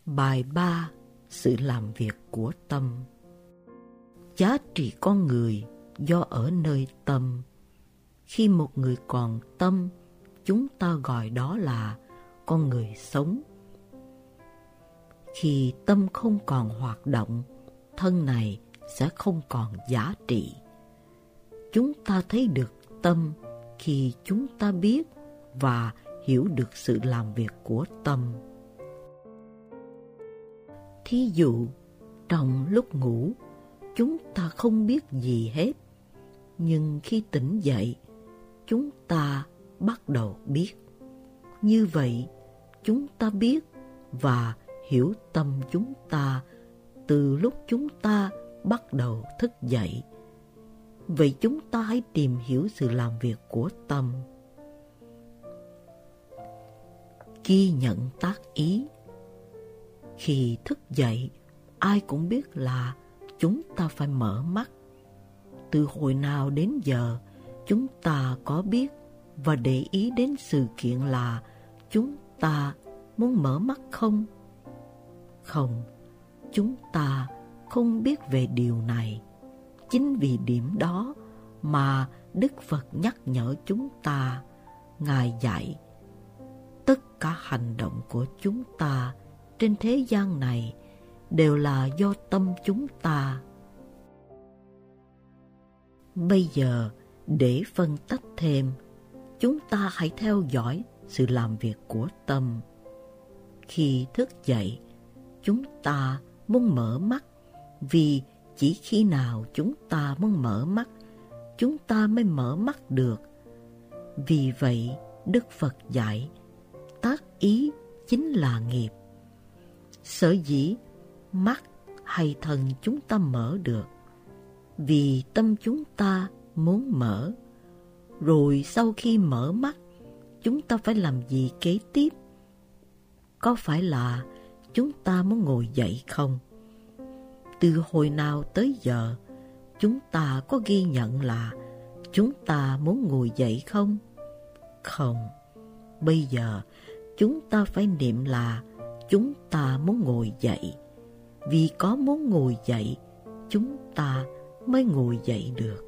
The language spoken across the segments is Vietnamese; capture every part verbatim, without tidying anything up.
Bài ba. Sự làm việc của tâm. Giá trị con người do ở nơi tâm. Khi một người còn tâm, chúng ta gọi đó là con người sống. Khi tâm không còn hoạt động, thân này sẽ không còn giá trị. Chúng ta thấy được tâm khi chúng ta biết và hiểu được sự làm việc của tâm. Thí dụ, trong lúc ngủ, chúng ta không biết gì hết, nhưng khi tỉnh dậy, chúng ta bắt đầu biết. Như vậy, chúng ta biết và hiểu tâm chúng ta từ lúc chúng ta bắt đầu thức dậy. Vậy chúng ta hãy tìm hiểu sự làm việc của tâm. Ghi nhận tác ý. Khi thức dậy, ai cũng biết là chúng ta phải mở mắt. Từ hồi nào đến giờ, chúng ta có biết và để ý đến sự kiện là chúng ta muốn mở mắt không? Không, chúng ta không biết về điều này. Chính vì điểm đó mà Đức Phật nhắc nhở chúng ta. Ngài dạy, tất cả hành động của chúng ta trên thế gian này đều là do tâm chúng ta. Bây giờ, để phân tách thêm, chúng ta hãy theo dõi sự làm việc của tâm. Khi thức dậy, chúng ta muốn mở mắt, vì chỉ khi nào chúng ta muốn mở mắt, chúng ta mới mở mắt được. Vì vậy, Đức Phật dạy, tác ý chính là nghiệp. Sở dĩ mắt hay thân chúng ta mở được, vì tâm chúng ta muốn mở. Rồi sau khi mở mắt, chúng ta phải làm gì kế tiếp? Có phải là chúng ta muốn ngồi dậy không? Từ hồi nào tới giờ, chúng ta có ghi nhận là chúng ta muốn ngồi dậy không? Không. Bây giờ, chúng ta phải niệm là chúng ta muốn ngồi dậy. Vì có muốn ngồi dậy, chúng ta mới ngồi dậy được.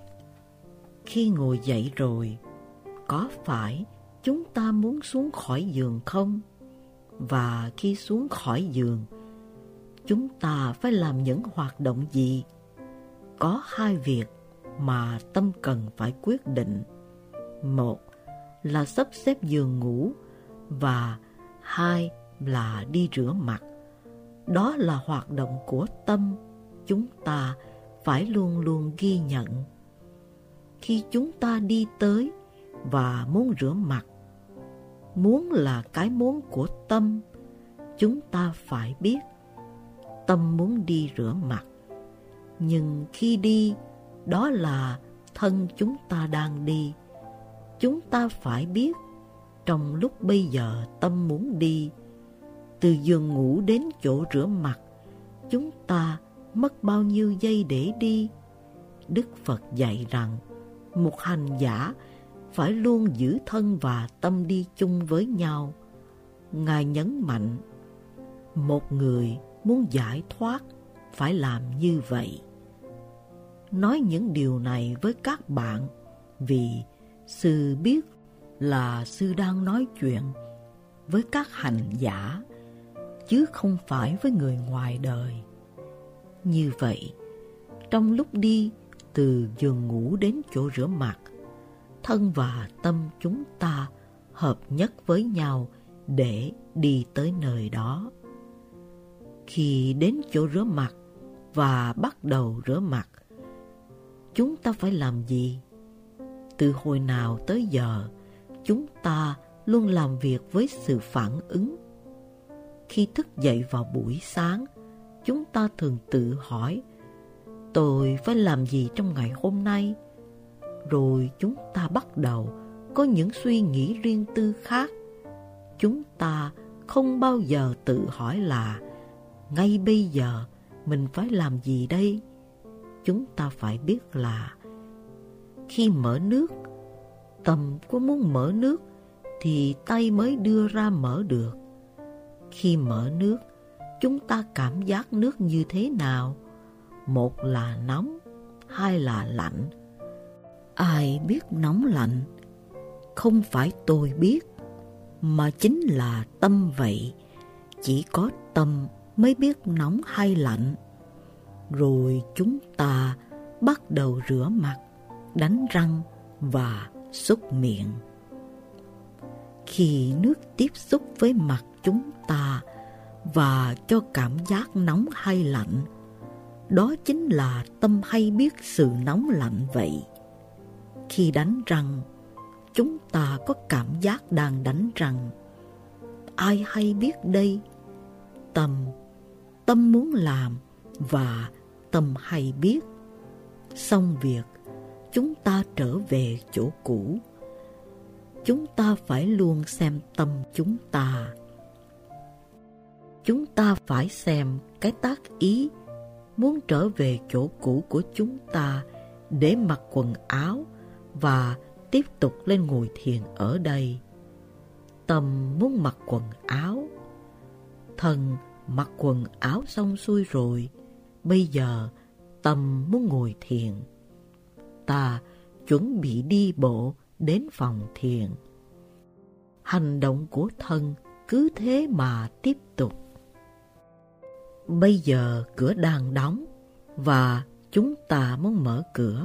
Khi ngồi dậy rồi, có phải chúng ta muốn xuống khỏi giường không? Và khi xuống khỏi giường, chúng ta phải làm những hoạt động gì? Có hai việc mà tâm cần phải quyết định. Một là sắp xếp giường ngủ, và hai là đi rửa mặt. Đó là hoạt động của tâm, chúng ta phải luôn luôn ghi nhận. Khi chúng ta đi tới và muốn rửa mặt, muốn là cái muốn của tâm, chúng ta phải biết tâm muốn đi rửa mặt. Nhưng khi đi, đó là thân chúng ta đang đi. Chúng ta phải biết trong lúc bây giờ tâm muốn đi. Từ giường ngủ đến chỗ rửa mặt, chúng ta mất bao nhiêu giây để đi? Đức Phật dạy rằng một hành giả phải luôn giữ thân và tâm đi chung với nhau. Ngài nhấn mạnh, một người muốn giải thoát phải làm như vậy. Nói những điều này với các bạn vì sư biết là sư đang nói chuyện với các hành giả, chứ không phải với người ngoài đời. Như vậy, trong lúc đi từ giường ngủ đến chỗ rửa mặt, thân và tâm chúng ta hợp nhất với nhau để đi tới nơi đó. Khi đến chỗ rửa mặt và bắt đầu rửa mặt, chúng ta phải làm gì? Từ hồi nào tới giờ, chúng ta luôn làm việc với sự phản ứng. Khi thức dậy vào buổi sáng, chúng ta thường tự hỏi, tôi phải làm gì trong ngày hôm nay? Rồi chúng ta bắt đầu có những suy nghĩ riêng tư khác. Chúng ta không bao giờ tự hỏi là ngay bây giờ mình phải làm gì đây? Chúng ta phải biết là khi mở nước, tâm có muốn mở nước thì tay mới đưa ra mở được. Khi mở nước, chúng ta cảm giác nước như thế nào? Một là nóng, hai là lạnh. Ai biết nóng lạnh? Không phải tôi biết, mà chính là tâm vậy. Chỉ có tâm mới biết nóng hay lạnh. Rồi chúng ta bắt đầu rửa mặt, đánh răng và súc miệng. Khi nước tiếp xúc với mặt chúng ta và cho cảm giác nóng hay lạnh, đó chính là tâm hay biết sự nóng lạnh vậy. Khi đánh răng, chúng ta có cảm giác đang đánh răng. Ai hay biết đây? Tâm. Tâm muốn làm và tâm hay biết. Xong việc, chúng ta trở về chỗ cũ. Chúng ta phải luôn xem tâm chúng ta. Chúng ta phải xem cái tác ý muốn trở về chỗ cũ của chúng ta để mặc quần áo và tiếp tục lên ngồi thiền ở đây. Tâm muốn mặc quần áo. Thân mặc quần áo xong xuôi rồi. Bây giờ tâm muốn ngồi thiền. Ta chuẩn bị đi bộ đến phòng thiền. Hành động của thân cứ thế mà tiếp tục. Bây giờ cửa đang đóng và chúng ta muốn mở cửa.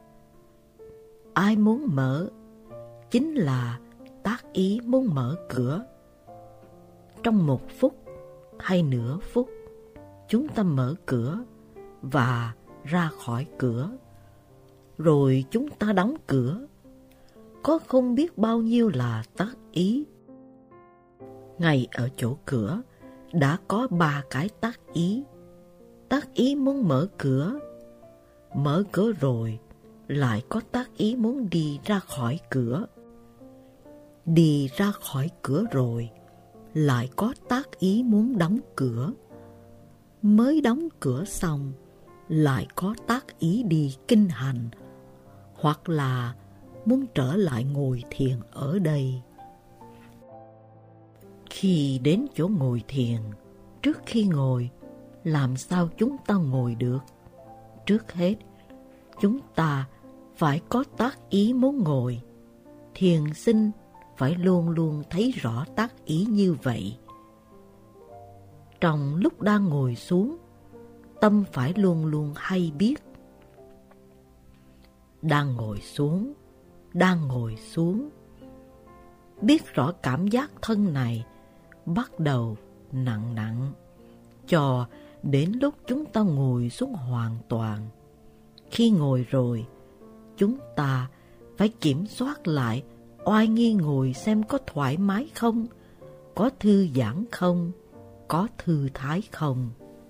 Ai muốn mở? Chính là tác ý muốn mở cửa. Trong một phút hay nửa phút, chúng ta mở cửa và ra khỏi cửa. Rồi chúng ta đóng cửa. Có không biết bao nhiêu là tác ý. Ngay ở chỗ cửa đã có ba cái tác ý. Tác ý muốn mở cửa. Mở cửa rồi lại có tác ý muốn đi ra khỏi cửa. Đi ra khỏi cửa rồi lại có tác ý muốn đóng cửa. Mới đóng cửa xong lại có tác ý đi kinh hành, hoặc là muốn trở lại ngồi thiền ở đây. Khi đến chỗ ngồi thiền, trước khi ngồi, làm sao chúng ta ngồi được? Trước hết, chúng ta phải có tác ý muốn ngồi. Thiền sinh phải luôn luôn thấy rõ tác ý như vậy. Trong lúc đang ngồi xuống, tâm phải luôn luôn hay biết. Đang ngồi xuống, đang ngồi xuống. Biết rõ cảm giác thân này bắt đầu nặng nặng, cho đến lúc chúng ta ngồi xuống hoàn toàn. Khi ngồi rồi, chúng ta phải kiểm soát lại oai nghi ngồi xem có thoải mái không, có thư giãn không, có thư thái không.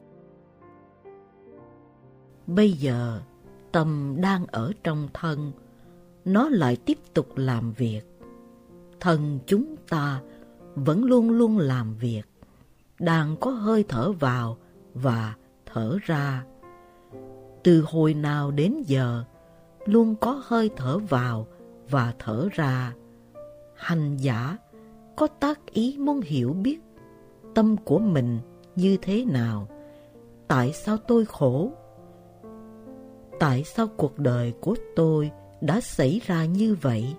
Bây giờ, tâm đang ở trong thân, nó lại tiếp tục làm việc. Thân chúng ta vẫn luôn luôn làm việc, đang có hơi thở vào và thở ra. Từ hồi nào đến giờ, luôn có hơi thở vào và thở ra. Hành giả có tác ý muốn hiểu biết tâm của mình như thế nào. Tại sao tôi khổ? Tại sao cuộc đời của tôi đã xảy ra như vậy?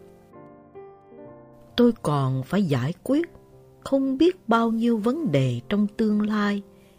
Tôi còn phải giải quyết không biết bao nhiêu vấn đề trong tương lai.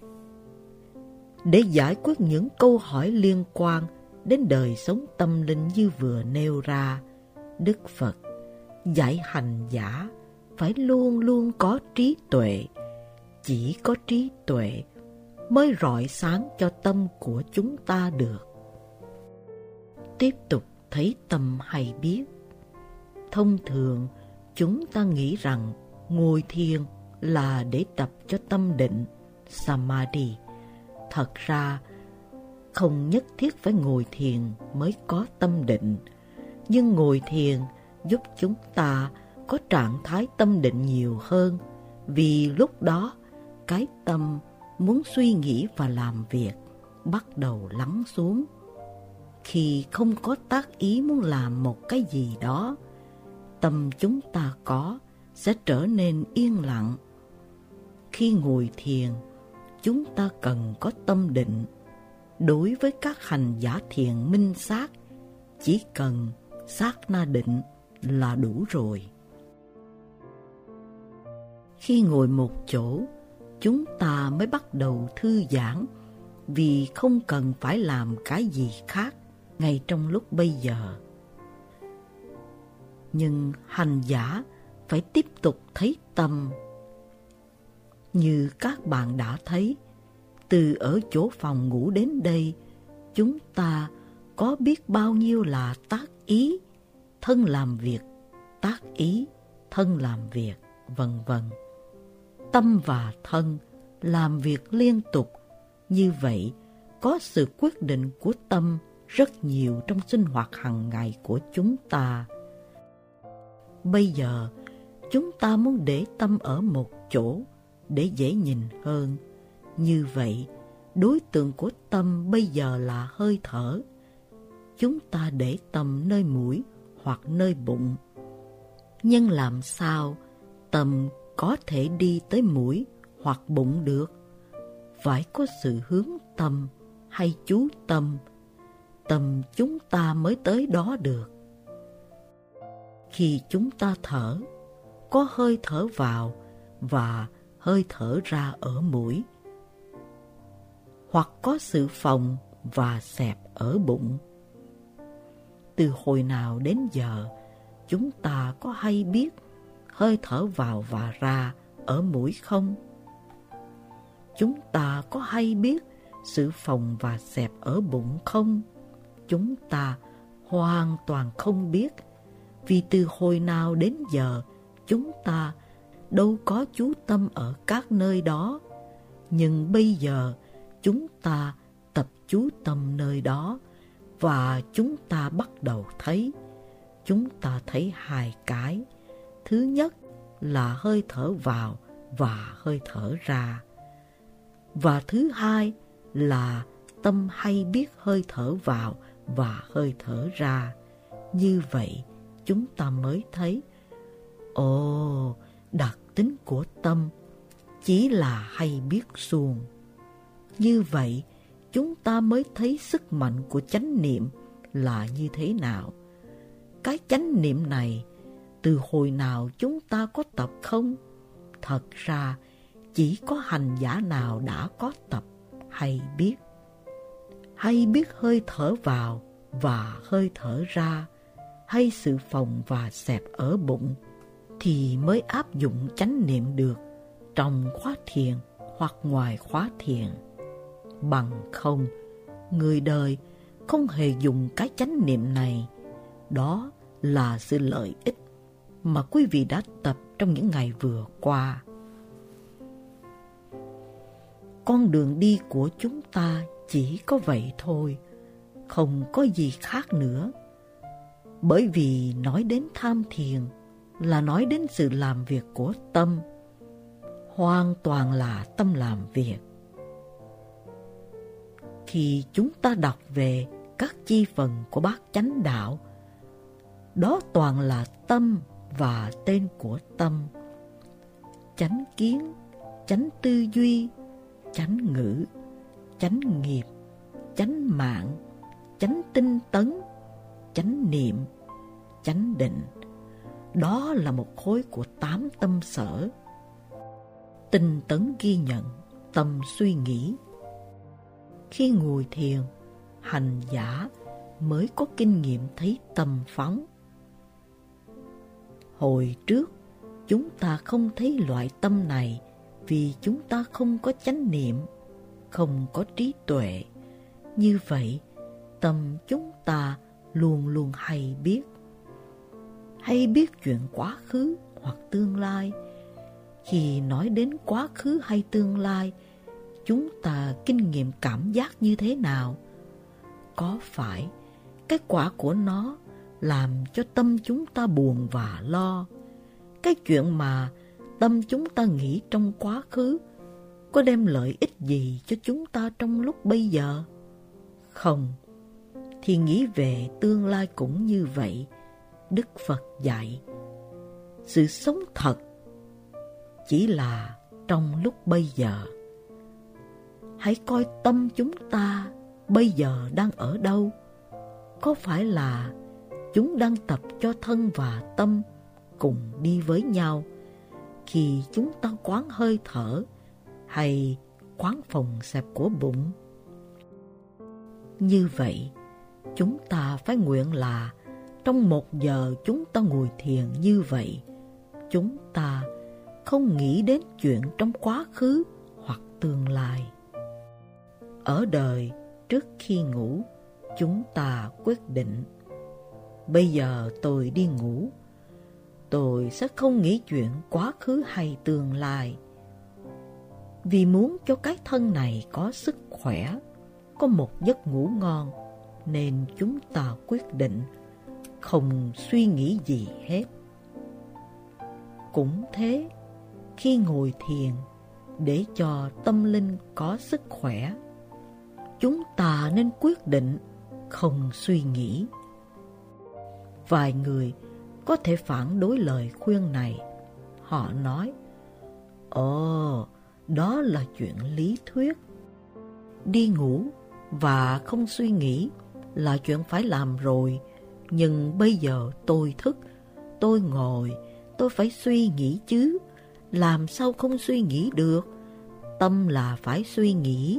Để giải quyết những câu hỏi liên quan đến đời sống tâm linh như vừa nêu ra, Đức Phật dạy hành giả phải luôn luôn có trí tuệ. Chỉ có trí tuệ mới rọi sáng cho tâm của chúng ta được. Tiếp tục thấy tâm hay biết. Thông thường, chúng ta nghĩ rằng ngồi thiền là để tập cho tâm định, Samadhi. Thật ra, không nhất thiết phải ngồi thiền mới có tâm định, nhưng ngồi thiền giúp chúng ta có trạng thái tâm định nhiều hơn, vì lúc đó cái tâm muốn suy nghĩ và làm việc bắt đầu lắng xuống. Khi không có tác ý muốn làm một cái gì đó, tâm chúng ta có sẽ trở nên yên lặng. Khi ngồi thiền, chúng ta cần có tâm định. Đối với các hành giả thiền minh sát, chỉ cần sát na định là đủ rồi. Khi ngồi một chỗ, chúng ta mới bắt đầu thư giãn, vì không cần phải làm cái gì khác ngay trong lúc bây giờ. Nhưng hành giả phải tiếp tục thấy tâm. Như các bạn đã thấy, từ ở chỗ phòng ngủ đến đây, chúng ta có biết bao nhiêu là tác ý, thân làm việc, tác ý, thân làm việc, vân vân. Tâm và thân làm việc liên tục, như vậy có sự quyết định của tâm rất nhiều trong sinh hoạt hàng ngày của chúng ta. Bây giờ, chúng ta muốn để tâm ở một chỗ để dễ nhìn hơn. Như vậy, đối tượng của tâm bây giờ là hơi thở. Chúng ta để tâm nơi mũi hoặc nơi bụng. Nhưng làm sao tâm có thể đi tới mũi hoặc bụng được? Phải có sự hướng tâm hay chú tâm, tâm chúng ta mới tới đó được. Khi chúng ta thở, có hơi thở vào và hơi thở ra ở mũi, hoặc có sự phồng và xẹp ở bụng. Từ hồi nào đến giờ, chúng ta có hay biết hơi thở vào và ra ở mũi không? Chúng ta có hay biết sự phồng và xẹp ở bụng không? Chúng ta hoàn toàn không biết, vì từ hồi nào đến giờ chúng ta đâu có chú tâm ở các nơi đó. Nhưng bây giờ chúng ta tập chú tâm nơi đó, và chúng ta bắt đầu thấy. Chúng ta thấy hai cái. Thứ nhất là hơi thở vào và hơi thở ra. Và thứ hai là tâm hay biết hơi thở vào và hơi thở ra. Như vậy chúng ta mới thấy, ồ, đặc tính của tâm chỉ là hay biết suông. Như vậy chúng ta mới thấy sức mạnh của chánh niệm là như thế nào. Cái chánh niệm này từ hồi nào chúng ta có tập không? Thật ra chỉ có hành giả nào đã có tập hay biết. Hay biết hơi thở vào và hơi thở ra, hay sự phồng và xẹp ở bụng, thì mới áp dụng chánh niệm được trong khóa thiền hoặc ngoài khóa thiền. Bằng không, người đời không hề dùng cái chánh niệm này. Đó là sự lợi ích mà quý vị đã tập trong những ngày vừa qua. Con đường đi của chúng ta chỉ có vậy thôi, không có gì khác nữa. Bởi vì nói đến tham thiền là nói đến sự làm việc của tâm, hoàn toàn là tâm làm việc. Khi chúng ta đọc về các chi phần của bát chánh đạo, đó toàn là tâm và tên của tâm. Chánh kiến, chánh tư duy, chánh ngữ, chánh nghiệp, chánh mạng, chánh tinh tấn, chánh niệm, chánh định. Đó là một khối của tám tâm sở. Tinh tấn ghi nhận tâm suy nghĩ. Khi ngồi thiền, hành giả mới có kinh nghiệm thấy tâm phóng. Hồi trước, chúng ta không thấy loại tâm này vì chúng ta không có chánh niệm, không có trí tuệ. Như vậy, tâm chúng ta luôn luôn hay biết. Hay biết chuyện quá khứ hoặc tương lai. Khi nói đến quá khứ hay tương lai, chúng ta kinh nghiệm cảm giác như thế nào? Có phải cái quả của nó làm cho tâm chúng ta buồn và lo? Cái chuyện mà tâm chúng ta nghĩ trong quá khứ có đem lợi ích gì cho chúng ta trong lúc bây giờ? Không. Thì nghĩ về tương lai cũng như vậy. Đức Phật dạy, sự sống thật chỉ là trong lúc bây giờ. hãy coi tâm chúng ta bây giờ đang ở đâu. Có phải là chúng đang tập cho thân và tâm cùng đi với nhau khi chúng ta quán hơi thở hay quán phòng xẹp của bụng? Như vậy, chúng ta phải nguyện là trong một giờ chúng ta ngồi thiền như vậy, chúng ta không nghĩ đến chuyện trong quá khứ hoặc tương lai. Ở đời, trước khi ngủ, chúng ta quyết định: bây giờ tôi đi ngủ, tôi sẽ không nghĩ chuyện quá khứ hay tương lai. Vì muốn cho cái thân này có sức khỏe, có một giấc ngủ ngon, nên chúng ta quyết định không suy nghĩ gì hết. Cũng thế, khi ngồi thiền để cho tâm linh có sức khỏe, chúng ta nên quyết định không suy nghĩ. Vài người có thể phản đối lời khuyên này. Họ nói: Ồ, đó là chuyện lý thuyết. Đi ngủ và không suy nghĩ là chuyện phải làm rồi. Nhưng bây giờ tôi thức, tôi ngồi, tôi phải suy nghĩ chứ. Làm sao không suy nghĩ được? Tâm là phải suy nghĩ.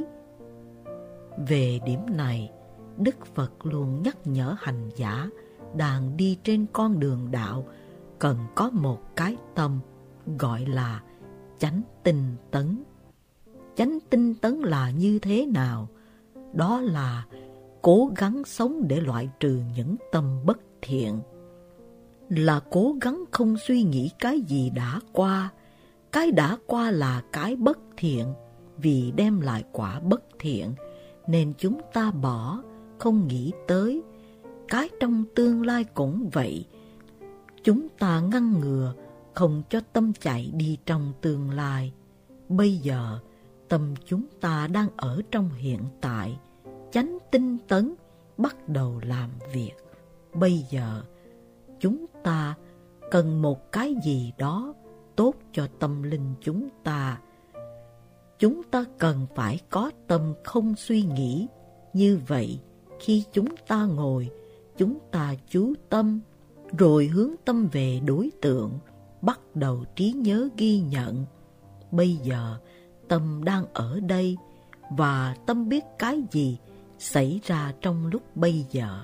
Về điểm này, Đức Phật luôn nhắc nhở hành giả đang đi trên con đường đạo cần có một cái tâm gọi là chánh tinh tấn. Chánh tinh tấn là như thế nào? Đó là cố gắng sống để loại trừ những tâm bất thiện, là cố gắng không suy nghĩ cái gì đã qua. Cái đã qua là cái bất thiện, vì đem lại quả bất thiện, nên chúng ta bỏ, không nghĩ tới. Cái trong tương lai cũng vậy. Chúng ta ngăn ngừa, không cho tâm chạy đi trong tương lai. Bây giờ, tâm chúng ta đang ở trong hiện tại. Chánh tinh tấn bắt đầu làm việc. Bây giờ, chúng ta cần một cái gì đó tốt cho tâm linh chúng ta. Chúng ta cần phải có tâm không suy nghĩ. Như vậy, khi chúng ta ngồi, chúng ta chú tâm, rồi hướng tâm về đối tượng, bắt đầu trí nhớ ghi nhận. Bây giờ, tâm đang ở đây, và tâm biết cái gì xảy ra trong lúc bây giờ.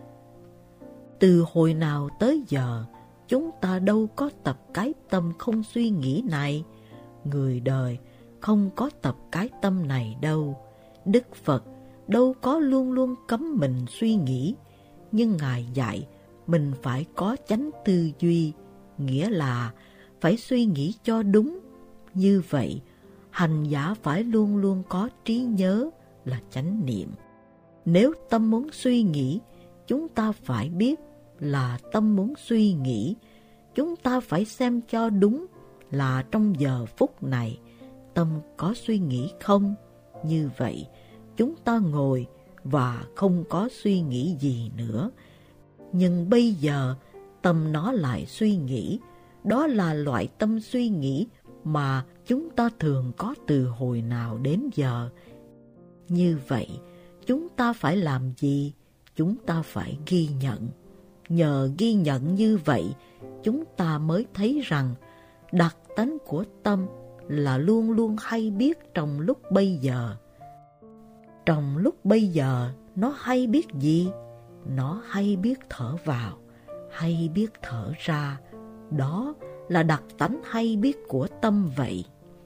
Từ hồi nào tới giờ, chúng ta đâu có tập cái tâm không suy nghĩ này. Người đời không có tập cái tâm này đâu. Đức Phật đâu có luôn luôn cấm mình suy nghĩ, nhưng Ngài dạy mình phải có chánh tư duy, nghĩa là phải suy nghĩ cho đúng. Như vậy, hành giả phải luôn luôn có trí nhớ là chánh niệm. Nếu tâm muốn suy nghĩ, chúng ta phải biết là tâm muốn suy nghĩ. Chúng ta phải xem cho đúng là trong giờ phút này tâm có suy nghĩ không. Như vậy, chúng ta ngồi và không có suy nghĩ gì nữa. Nhưng bây giờ tâm nó lại suy nghĩ. Đó là loại tâm suy nghĩ mà chúng ta thường có từ hồi nào đến giờ. Như vậy, chúng ta phải làm gì? Chúng ta phải ghi nhận. Nhờ ghi nhận như vậy, chúng ta mới thấy rằng đặc tánh của tâm là luôn luôn hay biết trong lúc bây giờ. Trong lúc bây giờ, nó hay biết gì? Nó hay biết thở vào, hay biết thở ra. Đó là đặc tánh hay biết của tâm vậy.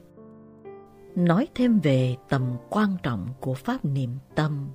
Nói thêm về tầm quan trọng của pháp niệm tâm.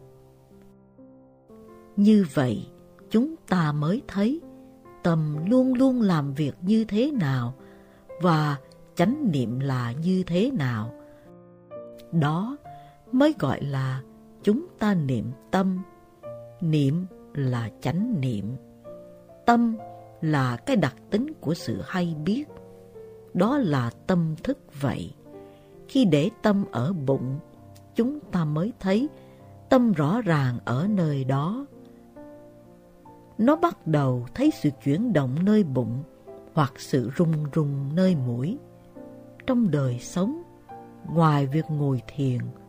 Như vậy, chúng ta mới thấy tâm luôn luôn làm việc như thế nào và chánh niệm là như thế nào. Đó mới gọi là chúng ta niệm tâm. Niệm là chánh niệm. Tâm là cái đặc tính của sự hay biết. Đó là tâm thức vậy. Khi để tâm ở bụng, chúng ta mới thấy tâm rõ ràng ở nơi đó. Nó bắt đầu thấy sự chuyển động nơi bụng hoặc sự rung rung nơi mũi. Trong đời sống, ngoài việc ngồi thiền,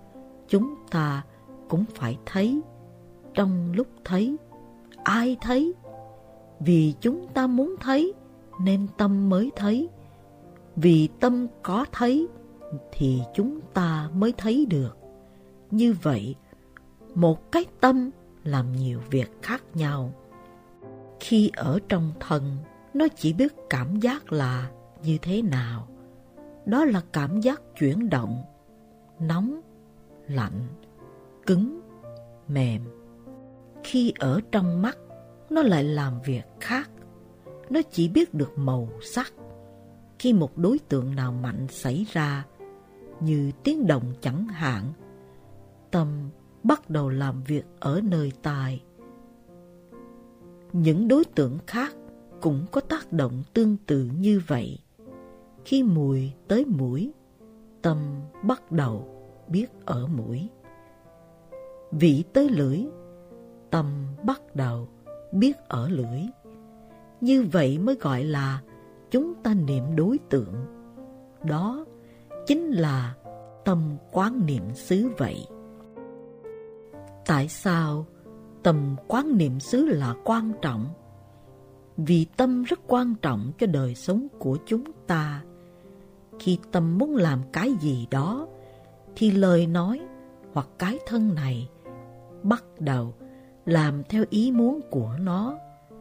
chúng ta cũng phải thấy. Trong lúc thấy, ai thấy? Vì chúng ta muốn thấy nên tâm mới thấy. Vì tâm có thấy thì chúng ta mới thấy được. Như vậy, một cái tâm làm nhiều việc khác nhau. Khi ở trong thân, nó chỉ biết cảm giác là như thế nào. Đó là cảm giác chuyển động, nóng, lạnh, cứng, mềm. Khi ở trong mắt, nó lại làm việc khác. Nó chỉ biết được màu sắc. Khi một đối tượng nào mạnh xảy ra, như tiếng động chẳng hạn, tâm bắt đầu làm việc ở nơi tai. Những đối tượng khác cũng có tác động tương tự như vậy. Khi mùi tới mũi, tâm bắt đầu biết ở mũi. Vị tới lưỡi, tâm bắt đầu biết ở lưỡi. Như vậy mới gọi là chúng ta niệm đối tượng. Đó chính là tâm quán niệm xứ vậy. Tại sao tâm quán niệm xứ là quan trọng? Vì tâm rất quan trọng cho đời sống của chúng ta. Khi tâm muốn làm cái gì đó, thì lời nói hoặc cái thân này bắt đầu làm theo ý muốn của nó.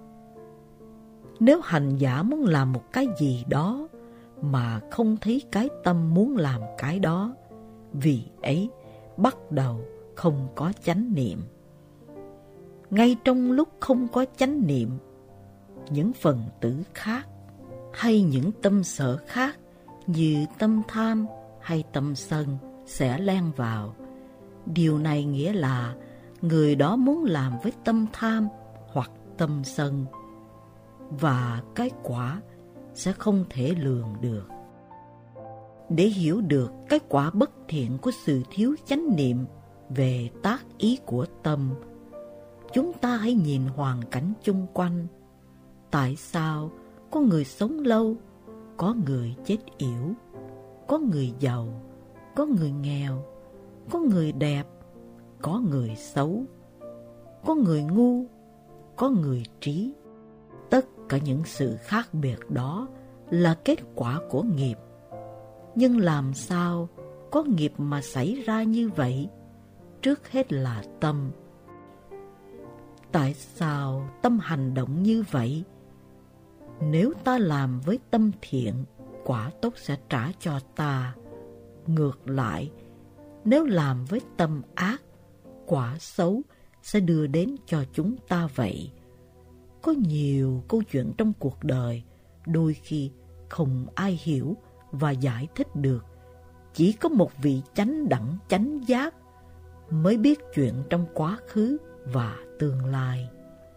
Nếu hành giả muốn làm một cái gì đó mà không thấy cái tâm muốn làm cái đó, vì ấy bắt đầu không có chánh niệm. Ngay trong lúc không có chánh niệm, những phần tử khác hay những tâm sở khác như tâm tham hay tâm sân sẽ len vào. Điều này nghĩa là người đó muốn làm với tâm tham hoặc tâm sân, và cái quả sẽ không thể lường được. Để hiểu được cái quả bất thiện của sự thiếu chánh niệm về tác ý của tâm, chúng ta hãy nhìn hoàn cảnh chung quanh. Tại sao có người sống lâu, có người chết yểu, có người giàu, có người nghèo, có người đẹp, có người xấu, có người ngu, có người trí? Tất cả những sự khác biệt đó là kết quả của nghiệp. Nhưng làm sao có nghiệp mà xảy ra như vậy? Trước hết là tâm. Tại sao tâm hành động như vậy? Nếu ta làm với tâm thiện, quả tốt sẽ trả cho ta. Ngược lại, nếu làm với tâm ác, quả xấu sẽ đưa đến cho chúng ta vậy. Có nhiều câu chuyện trong cuộc đời, đôi khi không ai hiểu và giải thích được. Chỉ có một vị chánh đẳng chánh giác mới biết chuyện trong quá khứ và tương lai.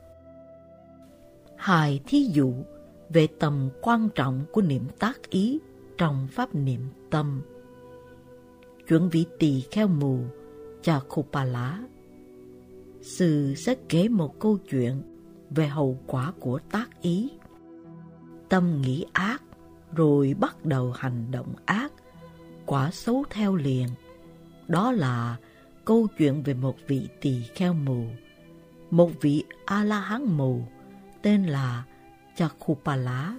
Hai thí dụ về tầm quan trọng của niệm tác ý trong pháp niệm tâm. Chuyện vị tỳ kheo mù Chakkhupala. Sư sẽ kể một câu chuyện về hậu quả của tác ý. Tâm nghĩ ác rồi bắt đầu hành động ác, quả xấu theo liền. Đó là câu chuyện về một vị tỳ kheo mù, một vị A-la-hán mù tên là Chakkhupala.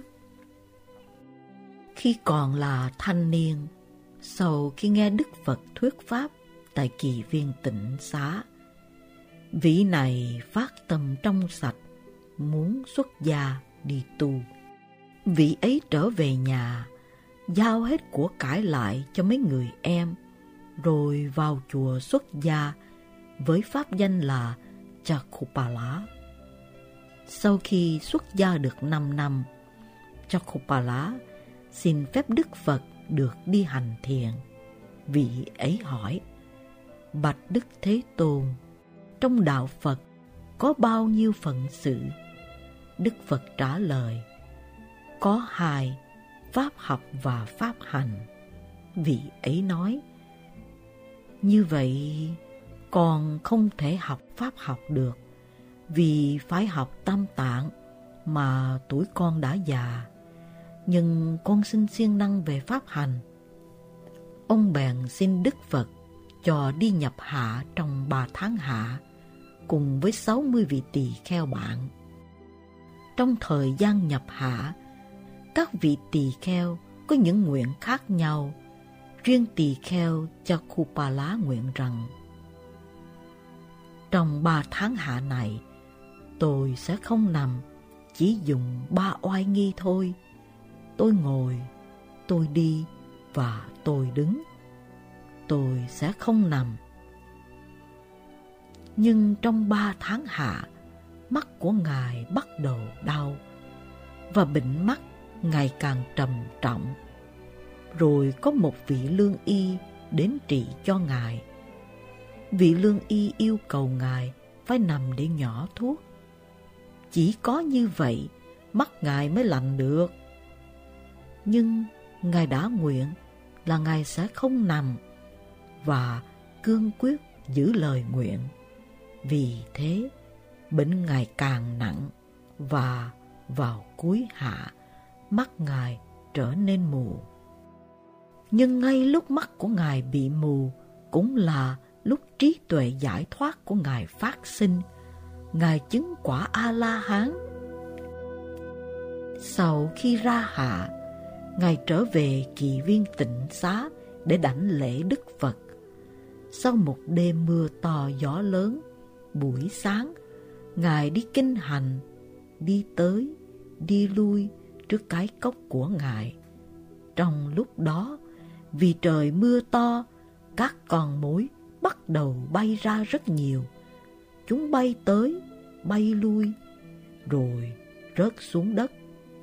Khi còn là thanh niên, sau khi nghe Đức Phật thuyết pháp tại kỳ viên Tịnh Xá, vị này phát tâm trong sạch, muốn xuất gia đi tu. Vị ấy trở về nhà, giao hết của cải lại cho mấy người em, rồi vào chùa xuất gia với pháp danh là Chakkhupala. Sau khi xuất gia được năm năm, Chakkhupala xin phép Đức Phật được đi hành thiền. Vị ấy hỏi: Bạch Đức Thế Tôn, trong đạo Phật có bao nhiêu phận sự? Đức Phật trả lời: Có hai, pháp học và pháp hành. Vị ấy nói: Như vậy con không thể học pháp học được, vì phải học tam tạng mà tuổi con đã già. Nhưng con xin siêng năng về pháp hành. Ông bèn xin Đức Phật cho đi nhập hạ trong ba tháng hạ, cùng với sáu mươi vị tỳ kheo bạn. Trong thời gian nhập hạ, các vị tỳ kheo có những nguyện khác nhau. Riêng tỳ kheo Chakupala nguyện rằng: trong ba tháng hạ này, tôi sẽ không nằm, chỉ dùng ba oai nghi thôi. Tôi ngồi, tôi đi và tôi đứng. Tôi sẽ không nằm. Nhưng trong ba tháng hạ, mắt của Ngài bắt đầu đau, và bệnh mắt ngày càng trầm trọng. Rồi có một vị lương y đến trị cho Ngài. Vị lương y yêu cầu Ngài phải nằm để nhỏ thuốc. Chỉ có như vậy, mắt Ngài mới lành được. Nhưng Ngài đã nguyện là Ngài sẽ không nằm, và cương quyết giữ lời nguyện. Vì thế, bệnh Ngài càng nặng, và vào cuối hạ, mắt Ngài trở nên mù. Nhưng ngay lúc mắt của Ngài bị mù, cũng là lúc trí tuệ giải thoát của Ngài phát sinh. Ngài chứng quả A-la-hán. Sau khi ra hạ, Ngài trở về Kỳ Viên Tịnh Xá để đảnh lễ Đức Phật. Sau một đêm mưa to gió lớn, buổi sáng, Ngài đi kinh hành, đi tới, đi lui trước cái cốc của Ngài. Trong lúc đó, vì trời mưa to, các con muỗi bắt đầu bay ra rất nhiều. Chúng bay tới, bay lui, rồi rớt xuống đất.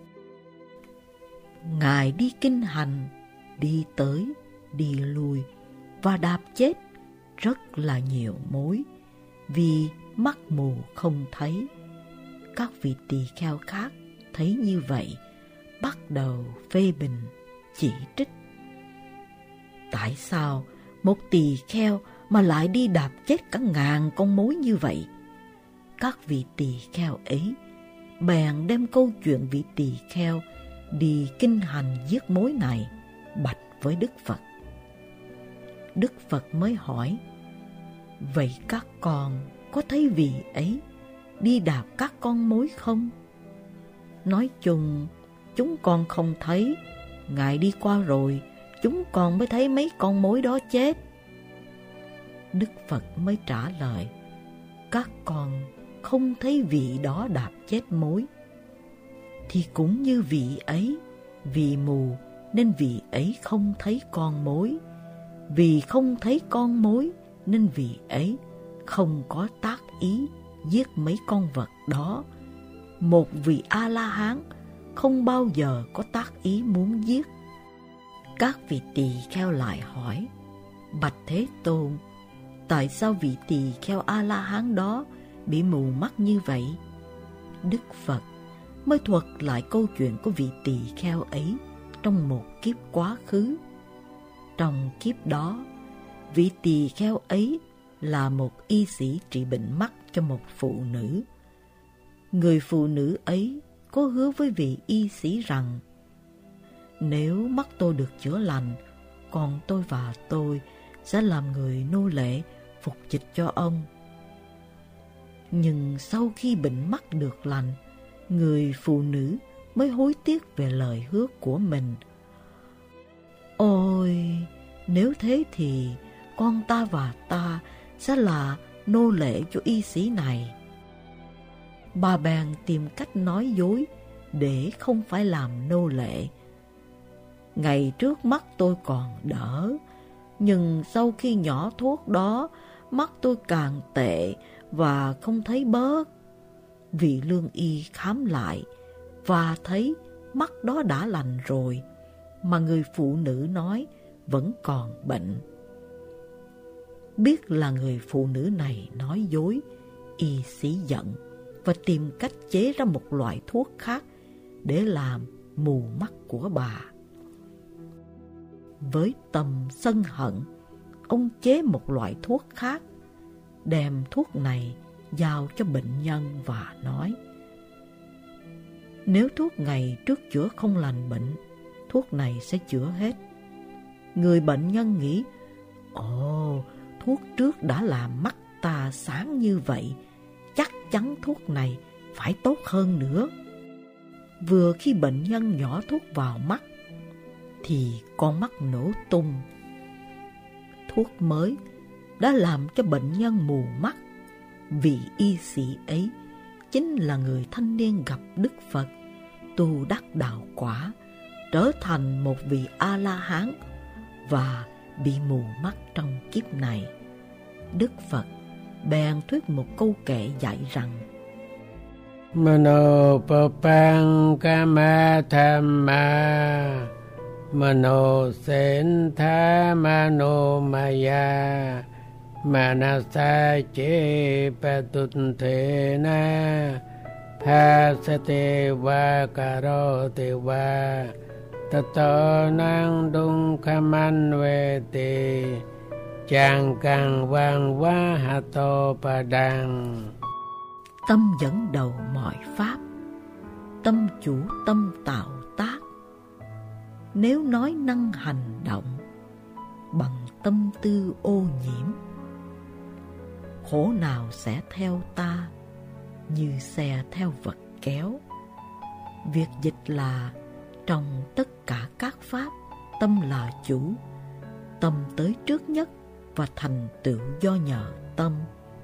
Ngài đi kinh hành, đi tới, đi lui và đạp chết rất là nhiều mối, vì mắt mù không thấy. Các vị tỳ kheo khác thấy như vậy, bắt đầu phê bình, chỉ trích. Tại sao một tỳ kheo mà lại đi đạp chết cả ngàn con mối như vậy? Các vị tỳ kheo ấy bèn đem câu chuyện vị tỳ kheo đi kinh hành giết mối này bạch với Đức Phật. Đức Phật mới hỏi: vậy các con có thấy vị ấy đi đạp các con mối không? Nói chung, chúng con không thấy. Ngài đi qua rồi, chúng con mới thấy mấy con mối đó chết. Đức Phật mới trả lời: các con không thấy vị đó đạp chết mối, thì cũng như vị ấy, vì mù nên vị ấy không thấy con mối. Vì không thấy con mối nên vị ấy không có tác ý giết mấy con vật đó. Một vị A-la-hán không bao giờ có tác ý muốn giết. Các vị tỳ kheo lại hỏi: bạch Thế Tôn, tại sao vị tỳ kheo A-la-hán đó bị mù mắt như vậy? Đức Phật mới thuật lại câu chuyện của vị tỳ kheo ấy trong một kiếp quá khứ. Trong kiếp đó, vị tỳ kheo ấy là một y sĩ trị bệnh mắt cho một phụ nữ. Người phụ nữ ấy có hứa với vị y sĩ rằng: nếu mắt tôi được chữa lành, còn tôi và tôi sẽ làm người nô lệ phục dịch cho ông. Nhưng sau khi bệnh mắt được lành, người phụ nữ mới hối tiếc về lời hứa của mình. Ôi, nếu thế thì con ta và ta sẽ là nô lệ cho y sĩ này. Bà bèn tìm cách nói dối để không phải làm nô lệ. Ngày trước mắt tôi còn đỡ, nhưng sau khi nhỏ thuốc đó, mắt tôi càng tệ và không thấy bớt. Vị lương y khám lại và thấy mắt đó đã lành rồi, mà người phụ nữ nói vẫn còn bệnh. Biết là người phụ nữ này nói dối, y sĩ giận và tìm cách chế ra một loại thuốc khác để làm mù mắt của bà. Với tâm sân hận, ông chế một loại thuốc khác, đem thuốc này giao cho bệnh nhân và nói: nếu thuốc ngày trước chữa không lành bệnh, thuốc này sẽ chữa hết. Người bệnh nhân nghĩ: ồ, thuốc trước đã làm mắt ta sáng như vậy, chắc chắn thuốc này phải tốt hơn nữa. Vừa khi bệnh nhân nhỏ thuốc vào mắt, thì con mắt nổ tung. Thuốc mới đã làm cho bệnh nhân mù mắt. Vị y sĩ ấy chính là người thanh niên gặp Đức Phật, tu đắc đạo quả, trở thành một vị A-la-hán và bị mù mắt trong kiếp này. Đức Phật bèn thuyết một câu kệ dạy rằng: Mano papang kama thamma mano sentha mano maya manasa che patuthena phasate va karote va tato nang dung khaman vete chang kang vang va hato padang. Tâm dẫn đầu mọi pháp, tâm chủ tâm tạo tác. Nếu nói năng hành động bằng tâm tư ô nhiễm, khổ nào sẽ theo ta như xe theo vật kéo. Việc dịch là trong tất cả các pháp, tâm là chủ, tâm tới trước nhất và thành tựu do nhờ tâm.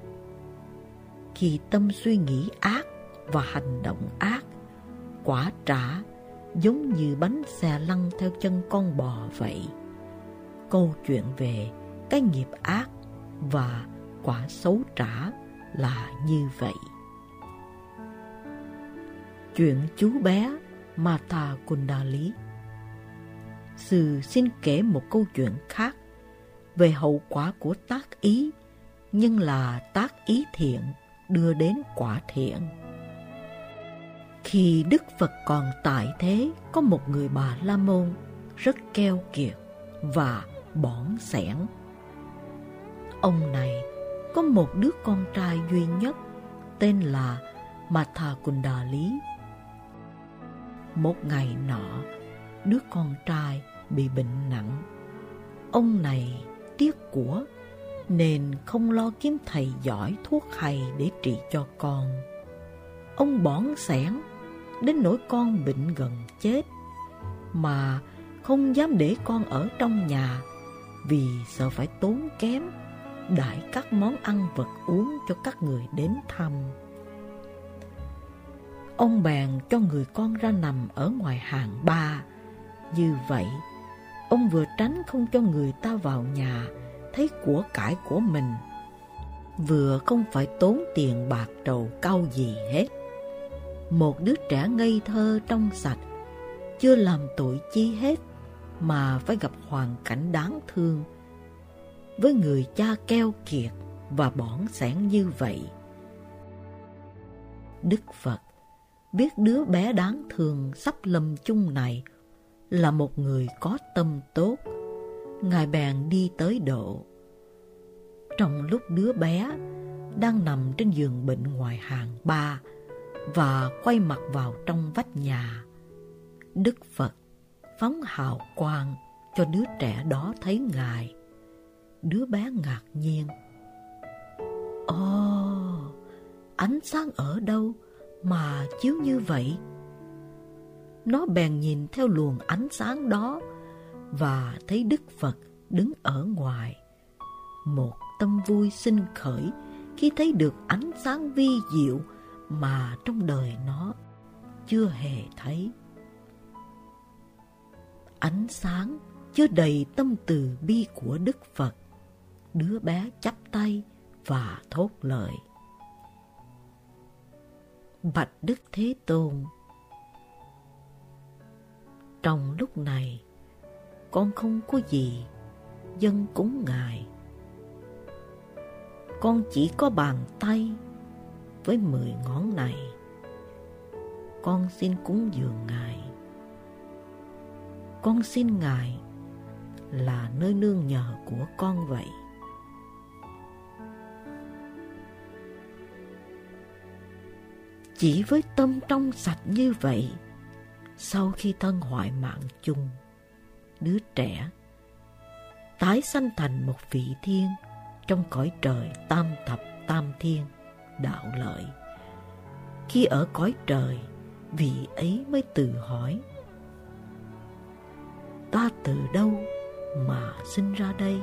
Khi tâm suy nghĩ ác và hành động ác, quả trả giống như bánh xe lăn theo chân con bò vậy. Câu chuyện về cái nghiệp ác và quả xấu trả là như vậy. Chuyện chú bé Mata Kundalini. Sư xin kể một câu chuyện khác về hậu quả của tác ý, nhưng là tác ý thiện đưa đến quả thiện. Khi Đức Phật còn tại thế, có một người Bà La Môn rất keo kiệt và bỏng sẻn. Ông này có một đứa con trai duy nhất tên là Mata Kundalini. Một ngày nọ, đứa con trai bị bệnh nặng. Ông này tiếc của nên không lo kiếm thầy giỏi thuốc hay để trị cho con. Ông bỏng sẻn đến nỗi con bệnh gần chết, mà không dám để con ở trong nhà vì sợ phải tốn kém đãi các món ăn vật uống cho các người đến thăm. Ông bèn cho người con ra nằm ở ngoài hàng ba. Như vậy, ông vừa tránh không cho người ta vào nhà thấy của cải của mình, vừa không phải tốn tiền bạc trầu cau gì hết. Một đứa trẻ ngây thơ trong sạch, chưa làm tội chi hết mà phải gặp hoàn cảnh đáng thương với người cha keo kiệt và bỏng sẻn như vậy. Đức Phật biết đứa bé đáng thương sắp lâm chung này là một người có tâm tốt, Ngài bèn đi tới độ. Trong lúc đứa bé đang nằm trên giường bệnh ngoài hàng ba và quay mặt vào trong vách nhà, Đức Phật phóng hào quang cho đứa trẻ đó thấy Ngài. Đứa bé ngạc nhiên: Ồ, ánh sáng ở đâu mà chiếu như vậy? Nó bèn nhìn theo luồng ánh sáng đó và thấy Đức Phật đứng ở ngoài. Một tâm vui sinh khởi khi thấy được ánh sáng vi diệu mà trong đời nó chưa hề thấy. Ánh sáng chứa đầy tâm từ bi của Đức Phật. Đứa bé chắp tay và thốt lời: Bạch Đức Thế Tôn, trong lúc này con không có gì dâng cúng Ngài. Con chỉ có bàn tay với mười ngón này. Con xin cúng dường Ngài. Con xin Ngài là nơi nương nhờ của con vậy. Chỉ với tâm trong sạch như vậy, sau khi thân hoại mạng chung, đứa trẻ tái sanh thành một vị thiên trong cõi trời tam thập tam thiên đạo lợi. Khi ở cõi trời, vị ấy mới tự hỏi: ta từ đâu mà sinh ra đây?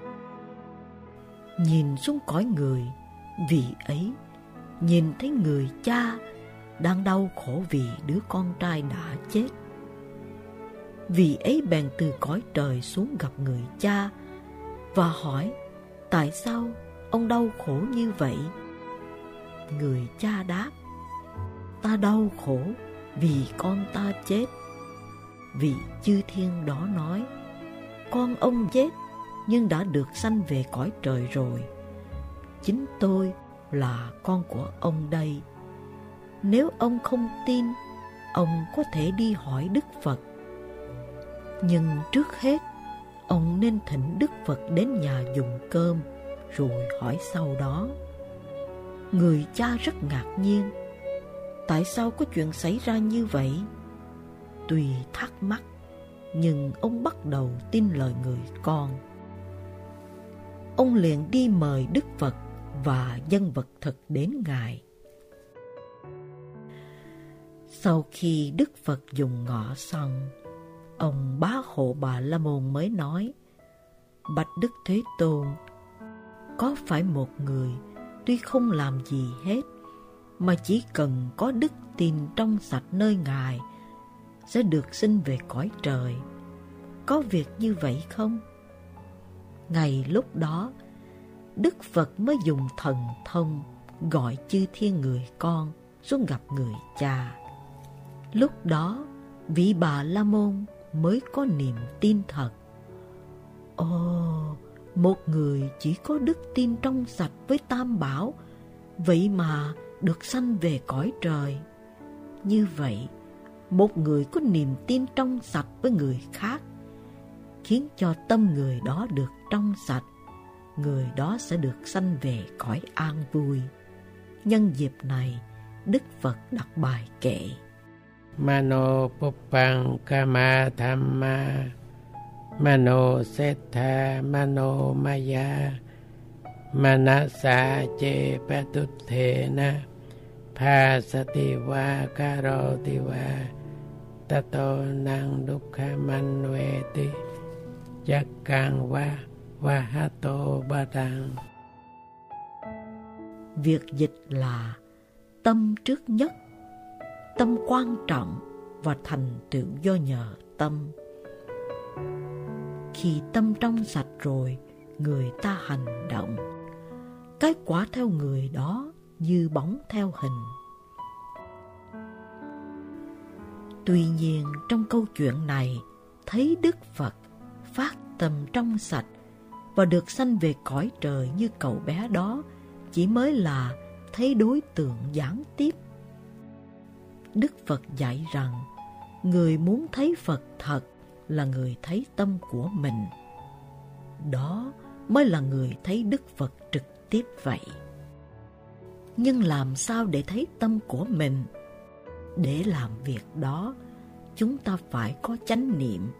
Nhìn xuống cõi người, vị ấy nhìn thấy người cha đang đau khổ vì đứa con trai đã chết. Vị ấy bèn từ cõi trời xuống gặp người cha và hỏi: tại sao ông đau khổ như vậy? Người cha đáp: ta đau khổ vì con ta chết. Vị chư thiên đó nói: con ông chết nhưng đã được sanh về cõi trời rồi. Chính tôi là con của ông đây. Nếu ông không tin, ông có thể đi hỏi Đức Phật. Nhưng trước hết, ông nên thỉnh Đức Phật đến nhà dùng cơm, rồi hỏi sau đó. Người cha rất ngạc nhiên: tại sao có chuyện xảy ra như vậy? Tuy thắc mắc, nhưng ông bắt đầu tin lời người con. Ông liền đi mời Đức Phật và dâng vật thực đến Ngài. Sau khi Đức Phật dùng ngọ xong, ông Bá Hộ Bà La Môn mới nói: bạch Đức Thế Tôn, có phải một người tuy không làm gì hết mà chỉ cần có đức tin trong sạch nơi Ngài sẽ được sinh về cõi trời? Có việc như vậy không? Ngay lúc đó, Đức Phật mới dùng thần thông gọi chư thiên người con xuống gặp người cha. Lúc đó, vị Bà La Môn mới có niềm tin thật. Ồ, một người chỉ có đức tin trong sạch với Tam Bảo, vậy mà được sanh về cõi trời. Như vậy, một người có niềm tin trong sạch với người khác, khiến cho tâm người đó được trong sạch, người đó sẽ được sanh về cõi an vui. Nhân dịp này, Đức Phật đặt bài kệ: Mano Puppang Kama Thamma Mano Settha Mano Maya Manasa Che Patuthena Phasati Va Karoti Va Tato Nang Dukkha Manveti Jakkang Va Vahato Badang. Việc dịch là tâm trước nhất, tâm quan trọng và thành tựu do nhờ tâm. Khi tâm trong sạch rồi, người ta hành động, cái quả theo người đó như bóng theo hình. Tuy nhiên, trong câu chuyện này, thấy Đức Phật phát tâm trong sạch và được sanh về cõi trời như cậu bé đó chỉ mới là thấy đối tượng gián tiếp. Đức Phật dạy rằng, người muốn thấy Phật thật là người thấy tâm của mình. Đó mới là người thấy Đức Phật trực tiếp vậy. Nhưng làm sao để thấy tâm của mình? Để làm việc đó, chúng ta phải có chánh niệm.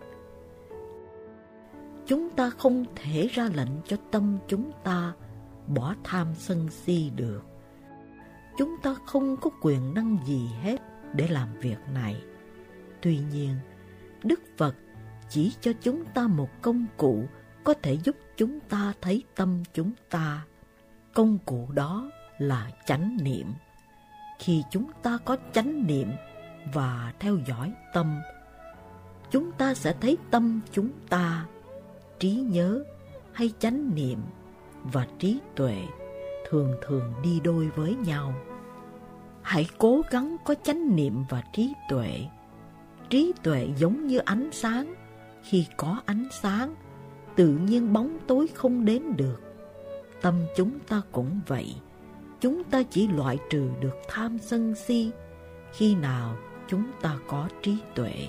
Chúng ta không thể ra lệnh cho tâm chúng ta bỏ tham sân si được. Chúng ta không có quyền năng gì hết để làm việc này. Tuy nhiên, Đức Phật chỉ cho chúng ta một công cụ có thể giúp chúng ta thấy tâm chúng ta. Công cụ đó là chánh niệm. Khi chúng ta có chánh niệm và theo dõi tâm, chúng ta sẽ thấy tâm chúng ta. Trí nhớ hay chánh niệm và trí tuệ thường thường đi đôi với nhau. Hãy cố gắng có chánh niệm và trí tuệ. Trí tuệ giống như ánh sáng. Khi có ánh sáng, tự nhiên bóng tối không đến được. Tâm chúng ta cũng vậy. Chúng ta chỉ loại trừ được tham sân si khi nào chúng ta có trí tuệ.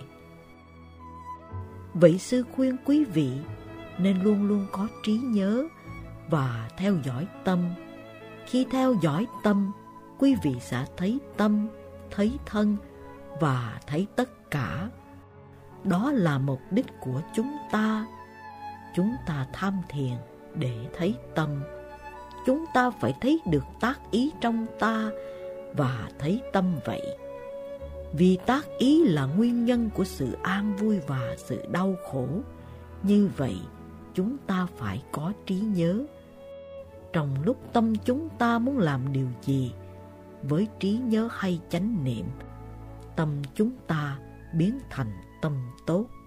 Vậy sư khuyên quý vị nên luôn luôn có trí nhớ và theo dõi tâm. Khi theo dõi tâm, quý vị sẽ thấy tâm, thấy thân và thấy tất cả. Đó là mục đích của chúng ta. Chúng ta tham thiền để thấy tâm, chúng ta phải thấy được tác ý trong ta và thấy tâm vậy. Vì tác ý là nguyên nhân của sự an vui và sự đau khổ. Như vậy, chúng ta phải có trí nhớ. Trong lúc tâm chúng ta muốn làm điều gì, với trí nhớ hay chánh niệm, tâm chúng ta biến thành tâm tốt.